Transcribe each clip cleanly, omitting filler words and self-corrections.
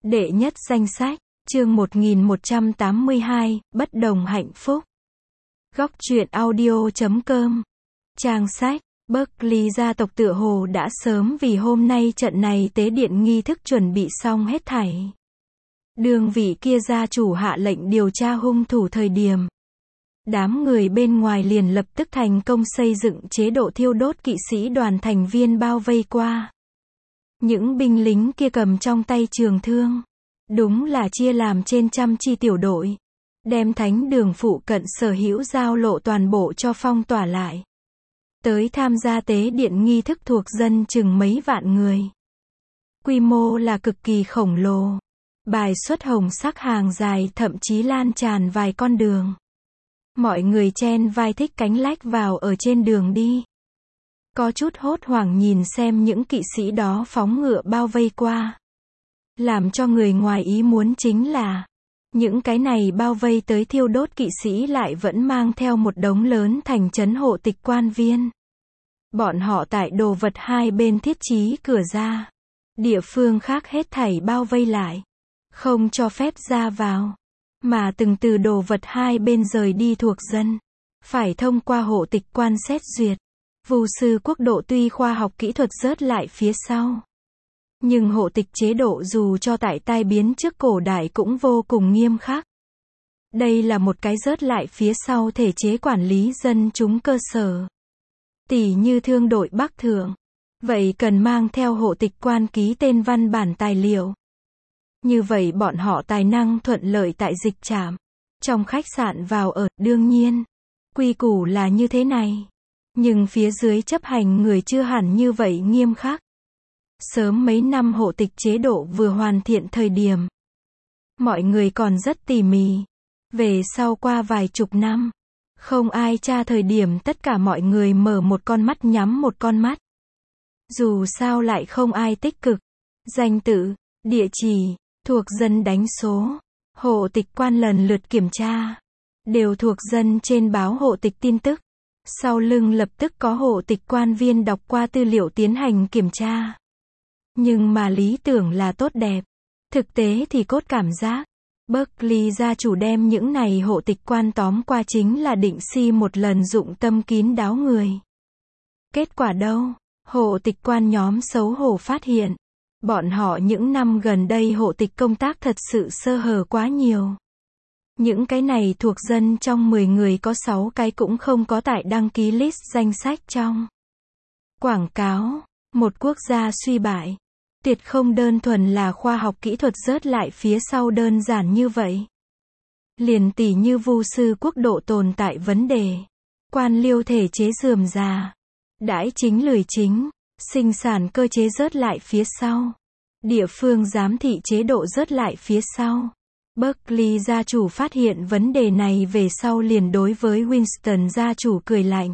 Đệ nhất danh sách, chương 1182, bất đồng hạnh phúc. Góc truyện audio.com. Trang sách, Berkeley gia tộc tựa hồ đã sớm vì hôm nay trận này tế điện nghi thức chuẩn bị xong hết thảy. Đương vị kia gia chủ hạ lệnh điều tra hung thủ thời điểm. Đám người bên ngoài liền lập tức thành công xây dựng chế độ thiêu đốt kỵ sĩ đoàn thành viên bao vây qua. Những binh lính kia cầm trong tay trường thương. Đúng là chia làm trên trăm chi tiểu đội. Đem thánh đường phụ cận sở hữu giao lộ toàn bộ cho phong tỏa lại. Tới tham gia tế điện nghi thức thuộc dân chừng mấy vạn người. Quy mô là cực kỳ khổng lồ. Bài xuất hồng sắc hàng dài thậm chí lan tràn vài con đường. Mọi người chen vai thích cánh lách vào ở trên đường đi. Có chút hốt hoảng nhìn xem những kỵ sĩ đó phóng ngựa bao vây qua. Làm cho người ngoài ý muốn chính là, những cái này bao vây tới thiêu đốt kỵ sĩ lại vẫn mang theo một đống lớn thành trấn hộ tịch quan viên. Bọn họ tại đồ vật hai bên thiết trí cửa ra. Địa phương khác hết thảy bao vây lại. Không cho phép ra vào. Mà từng từ đồ vật hai bên rời đi thuộc dân. Phải thông qua hộ tịch quan xét duyệt. Vu sư quốc độ tuy khoa học kỹ thuật rớt lại phía sau. Nhưng hộ tịch chế độ dù cho tại tai biến trước cổ đại cũng vô cùng nghiêm khắc. Đây là một cái rớt lại phía sau thể chế quản lý dân chúng cơ sở. Tỉ như thương đội Bắc Thượng. Vậy cần mang theo hộ tịch quan ký tên văn bản tài liệu. Như vậy bọn họ tài năng thuận lợi tại dịch trạm. Trong khách sạn vào ở, đương nhiên. Quy củ là như thế này. Nhưng phía dưới chấp hành người chưa hẳn như vậy nghiêm khắc. Sớm mấy năm hộ tịch chế độ vừa hoàn thiện thời điểm. Mọi người còn rất tỉ mỉ. Về sau qua vài chục năm. Không ai tra thời điểm tất cả mọi người mở một con mắt nhắm một con mắt. Dù sao lại không ai tích cực. Danh tự, địa chỉ, thuộc dân đánh số. Hộ tịch quan lần lượt kiểm tra. Đều thuộc dân trên báo hộ tịch tin tức. Sau lưng lập tức có hộ tịch quan viên đọc qua tư liệu tiến hành kiểm tra. Nhưng mà lý tưởng là tốt đẹp. Thực tế thì cốt cảm giác. Berkeley gia chủ đem những này hộ tịch quan tóm qua chính là định si một lần dụng tâm kín đáo người. Kết quả đâu? Hộ tịch quan nhóm xấu hổ phát hiện. Bọn họ những năm gần đây hộ tịch công tác thật sự sơ hở quá nhiều. Những cái này thuộc dân trong 10 người có 6 cái cũng không có tại đăng ký list danh sách trong. Quảng cáo, một quốc gia suy bại. Tuyệt không đơn thuần là khoa học kỹ thuật rớt lại phía sau đơn giản như vậy. Liền tỉ như vu sư quốc độ tồn tại vấn đề. Quan liêu thể chế rườm rà. Đãi chính lười chính. Sinh sản cơ chế rớt lại phía sau. Địa phương giám thị chế độ rớt lại phía sau. Berkeley gia chủ phát hiện vấn đề này về sau liền đối với Winston gia chủ cười lạnh.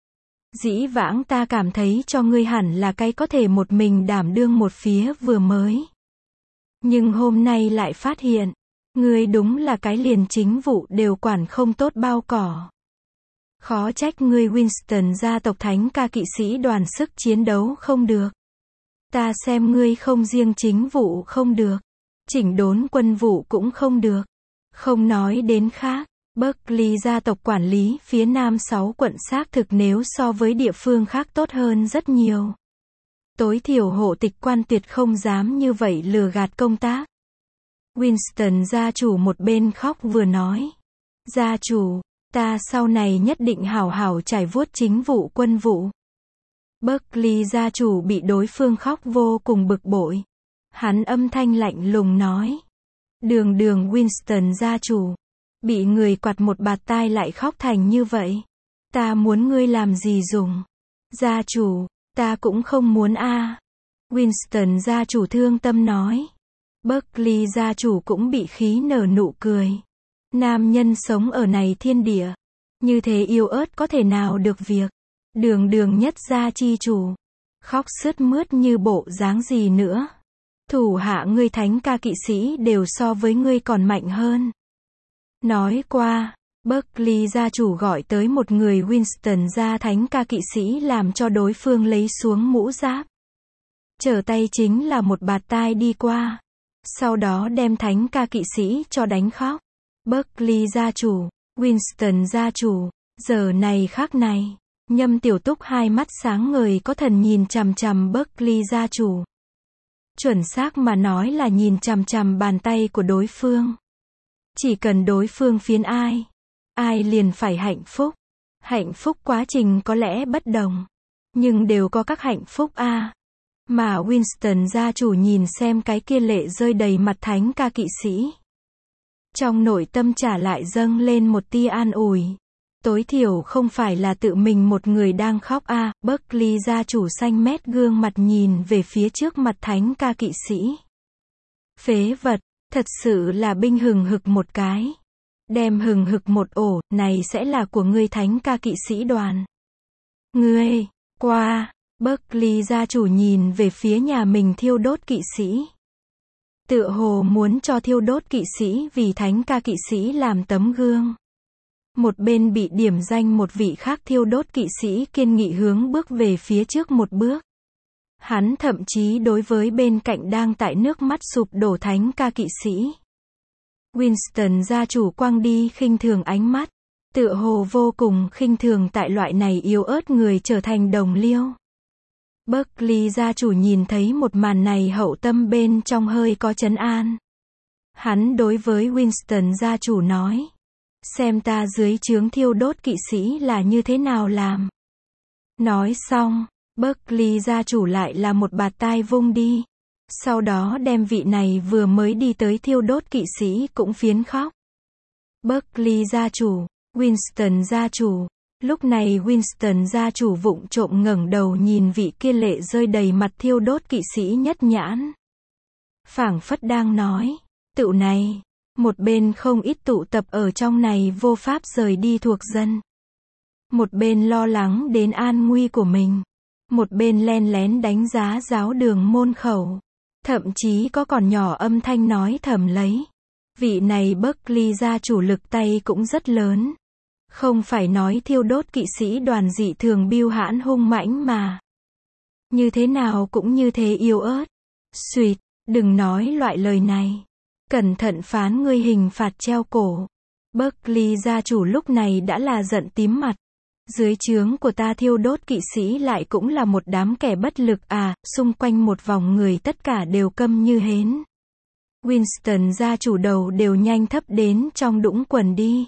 Dĩ vãng ta cảm thấy cho ngươi hẳn là cái có thể một mình đảm đương một phía vừa mới. Nhưng hôm nay lại phát hiện, ngươi đúng là cái liền chính vụ đều quản không tốt bao cỏ. Khó trách ngươi Winston gia tộc thánh ca kỵ sĩ đoàn sức chiến đấu không được. Ta xem ngươi không riêng chính vụ không được. Chỉnh đốn quân vụ cũng không được. Không nói đến khác. Berkeley gia tộc quản lý phía nam 6 quận xác thực nếu so với địa phương khác tốt hơn rất nhiều. Tối thiểu hộ tịch quan tuyệt không dám như vậy lừa gạt công tác. Winston gia chủ một bên khóc vừa nói. Gia chủ, ta sau này nhất định hảo hảo trải vuốt chính vụ quân vụ. Berkeley gia chủ bị đối phương khóc vô cùng bực bội. Hắn âm thanh lạnh lùng nói. Đường Winston gia chủ. Bị người quạt một bạt tai lại khóc thành như vậy. Ta muốn ngươi làm gì dùng? Gia chủ, ta cũng không muốn a. Winston gia chủ thương tâm nói. Berkeley gia chủ cũng bị khí nở nụ cười. Nam nhân sống ở này thiên địa. Như thế yêu ớt có thể nào được việc. Đường nhất gia chi chủ. Khóc sướt mướt như bộ dáng gì nữa. Thủ hạ ngươi thánh ca kỵ sĩ đều so với ngươi còn mạnh hơn. Nói qua, Berkeley gia chủ gọi tới một người Winston gia thánh ca kỵ sĩ làm cho đối phương lấy xuống mũ giáp. Trở tay chính là một bạt tai đi qua. Sau đó đem thánh ca kỵ sĩ cho đánh khóc. Berkeley gia chủ, Winston gia chủ, giờ này khắc này, Nhâm Tiểu Túc hai mắt sáng ngời có thần nhìn chằm chằm Berkeley gia chủ. Chuẩn xác mà nói là nhìn chằm chằm bàn tay của đối phương. Chỉ cần đối phương phiến ai, ai liền phải hạnh phúc. Hạnh phúc quá trình có lẽ bất đồng, nhưng đều có các hạnh phúc a. Mà Winston gia chủ nhìn xem cái kia lệ rơi đầy mặt thánh ca kỵ sĩ. Trong nội tâm trả lại dâng lên một tia an ủi. Tối thiểu không phải là tự mình một người đang khóc a. Berkeley gia chủ xanh mét gương mặt nhìn về phía trước mặt thánh ca kỵ sĩ. Phế vật, thật sự là binh hừng hực một cái. Đem hừng hực một ổ, này sẽ là của ngươi thánh ca kỵ sĩ đoàn. Ngươi, qua, Berkeley gia chủ nhìn về phía nhà mình thiêu đốt kỵ sĩ. Tựa hồ muốn cho thiêu đốt kỵ sĩ vì thánh ca kỵ sĩ làm tấm gương. Một bên bị điểm danh một vị khác thiêu đốt kỵ sĩ kiên nghị hướng bước về phía trước một bước. Hắn thậm chí đối với bên cạnh đang tại nước mắt sụp đổ thánh ca kỵ sĩ. Winston gia chủ quăng đi khinh thường ánh mắt. Tựa hồ vô cùng khinh thường tại loại này yếu ớt người trở thành đồng liêu. Berkeley gia chủ nhìn thấy một màn này hậu tâm bên trong hơi có trấn an. Hắn đối với Winston gia chủ nói. Xem ta dưới trướng thiêu đốt kỵ sĩ là như thế nào làm. Nói xong, Berkeley gia chủ lại là một bạt tai vung đi. Sau đó đem vị này vừa mới đi tới thiêu đốt kỵ sĩ cũng phiến khóc. Berkeley gia chủ, Winston gia chủ. Lúc này Winston gia chủ vụng trộm ngẩng đầu nhìn vị kia lệ rơi đầy mặt thiêu đốt kỵ sĩ nhất nhãn. Phảng phất đang nói, tựu này, một bên không ít tụ tập ở trong này vô pháp rời đi thuộc dân. Một bên lo lắng đến an nguy của mình. Một bên len lén đánh giá giáo đường môn khẩu. Thậm chí có còn nhỏ âm thanh nói thầm lấy. Vị này Berkeley gia chủ lực tay cũng rất lớn. Không phải nói thiêu đốt kỵ sĩ đoàn dị thường biêu hãn hung mãnh mà. Như thế nào cũng như thế yếu ớt. Xuyệt, đừng nói loại lời này. Cẩn thận phán ngươi hình phạt treo cổ. Berkeley gia chủ lúc này đã là giận tím mặt. Dưới trướng của ta thiêu đốt kỵ sĩ lại cũng là một đám kẻ bất lực à, xung quanh một vòng người tất cả đều câm như hến. Winston gia chủ đầu đều nhanh thấp đến trong đũng quần đi.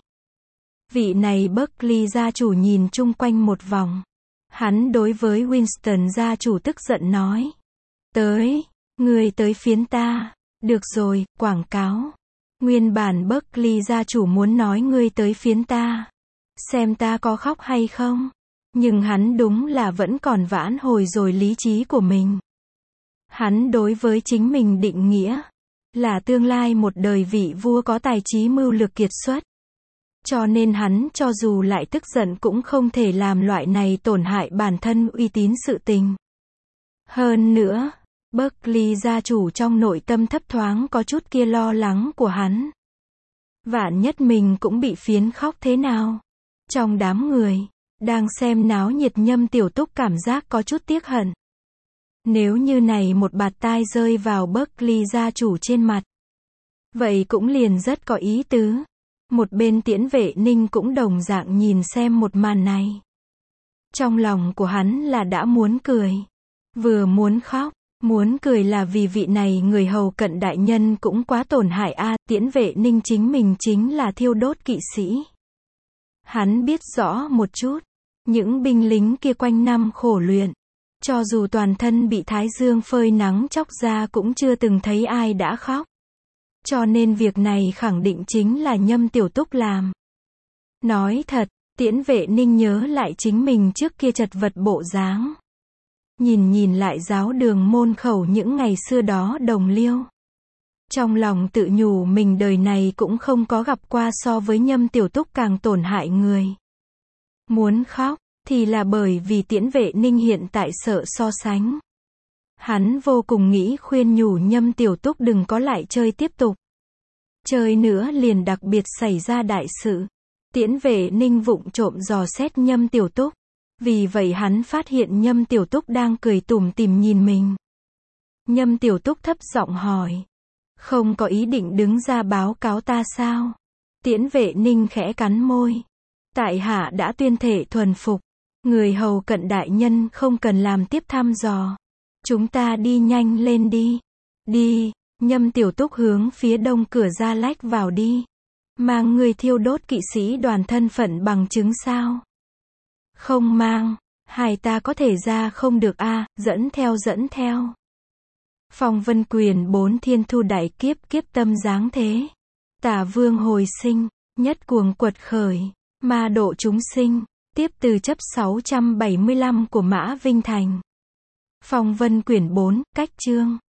Vị này Berkeley gia chủ nhìn chung quanh một vòng. Hắn đối với Winston gia chủ tức giận nói. Tới, ngươi tới phiến ta. Được rồi, quảng cáo. Nguyên bản Berkeley gia chủ muốn nói ngươi tới phiến ta. Xem ta có khóc hay không. Nhưng hắn đúng là vẫn còn vãn hồi rồi lý trí của mình. Hắn đối với chính mình định nghĩa. Là tương lai một đời vị vua có tài trí mưu lược kiệt xuất. Cho nên hắn cho dù lại tức giận cũng không thể làm loại này tổn hại bản thân uy tín sự tình. Hơn nữa, Berkeley gia chủ trong nội tâm thấp thoáng có chút kia lo lắng của hắn. Vạn nhất mình cũng bị phiến khóc thế nào? Trong đám người, đang xem náo nhiệt Nhâm Tiểu Túc cảm giác có chút tiếc hận. Nếu như này một bạt tai rơi vào Berkeley gia chủ trên mặt. Vậy cũng liền rất có ý tứ. Một bên Tiễn Vệ Ninh cũng đồng dạng nhìn xem một màn này. Trong lòng của hắn là đã muốn cười. Vừa muốn khóc. Muốn cười là vì vị này người hầu cận đại nhân cũng quá tổn hại a. Tiễn Vệ Ninh chính mình chính là thiêu đốt kỵ sĩ. Hắn biết rõ một chút. Những binh lính kia quanh năm khổ luyện. Cho dù toàn thân bị thái dương phơi nắng chóc ra cũng chưa từng thấy ai đã khóc. Cho nên việc này khẳng định chính là Nhâm Tiểu Túc làm. Nói thật, Tiễn Vệ Ninh nhớ lại chính mình trước kia chật vật bộ dáng. Nhìn lại giáo đường môn khẩu những ngày xưa đó đồng liêu. Trong lòng tự nhủ mình đời này cũng không có gặp qua so với Nhâm Tiểu Túc càng tổn hại người. Muốn khóc, thì là bởi vì Tiễn Vệ Ninh hiện tại sợ so sánh. Hắn vô cùng nghĩ khuyên nhủ Nhâm Tiểu Túc đừng có lại chơi tiếp tục. Chơi nữa liền đặc biệt xảy ra đại sự. Tiễn Vệ Ninh vụng trộm dò xét Nhâm Tiểu Túc. Vì vậy hắn phát hiện Nhâm Tiểu Túc đang cười tủm tỉm nhìn mình. Nhâm Tiểu Túc thấp giọng hỏi. Không có ý định đứng ra báo cáo ta sao? Tiễn Vệ Ninh khẽ cắn môi. Tại hạ đã tuyên thể thuần phục. Người hầu cận đại nhân không cần làm tiếp thăm dò. Chúng ta đi nhanh lên đi. Đi, Nhâm Tiểu Túc hướng phía đông cửa ra lách vào đi. Mang người thiêu đốt kỵ sĩ đoàn thân phận bằng chứng sao? Không mang, hai ta có thể ra không được a, dẫn theo. Phong Vân Quyền 4 thiên thu đại kiếp kiếp tâm giáng thế. Tả vương hồi sinh, nhất cuồng quật khởi, ma độ chúng sinh, tiếp từ chấp 675 của Mã Vinh Thành. Phong Vân Quyển 4, cách chương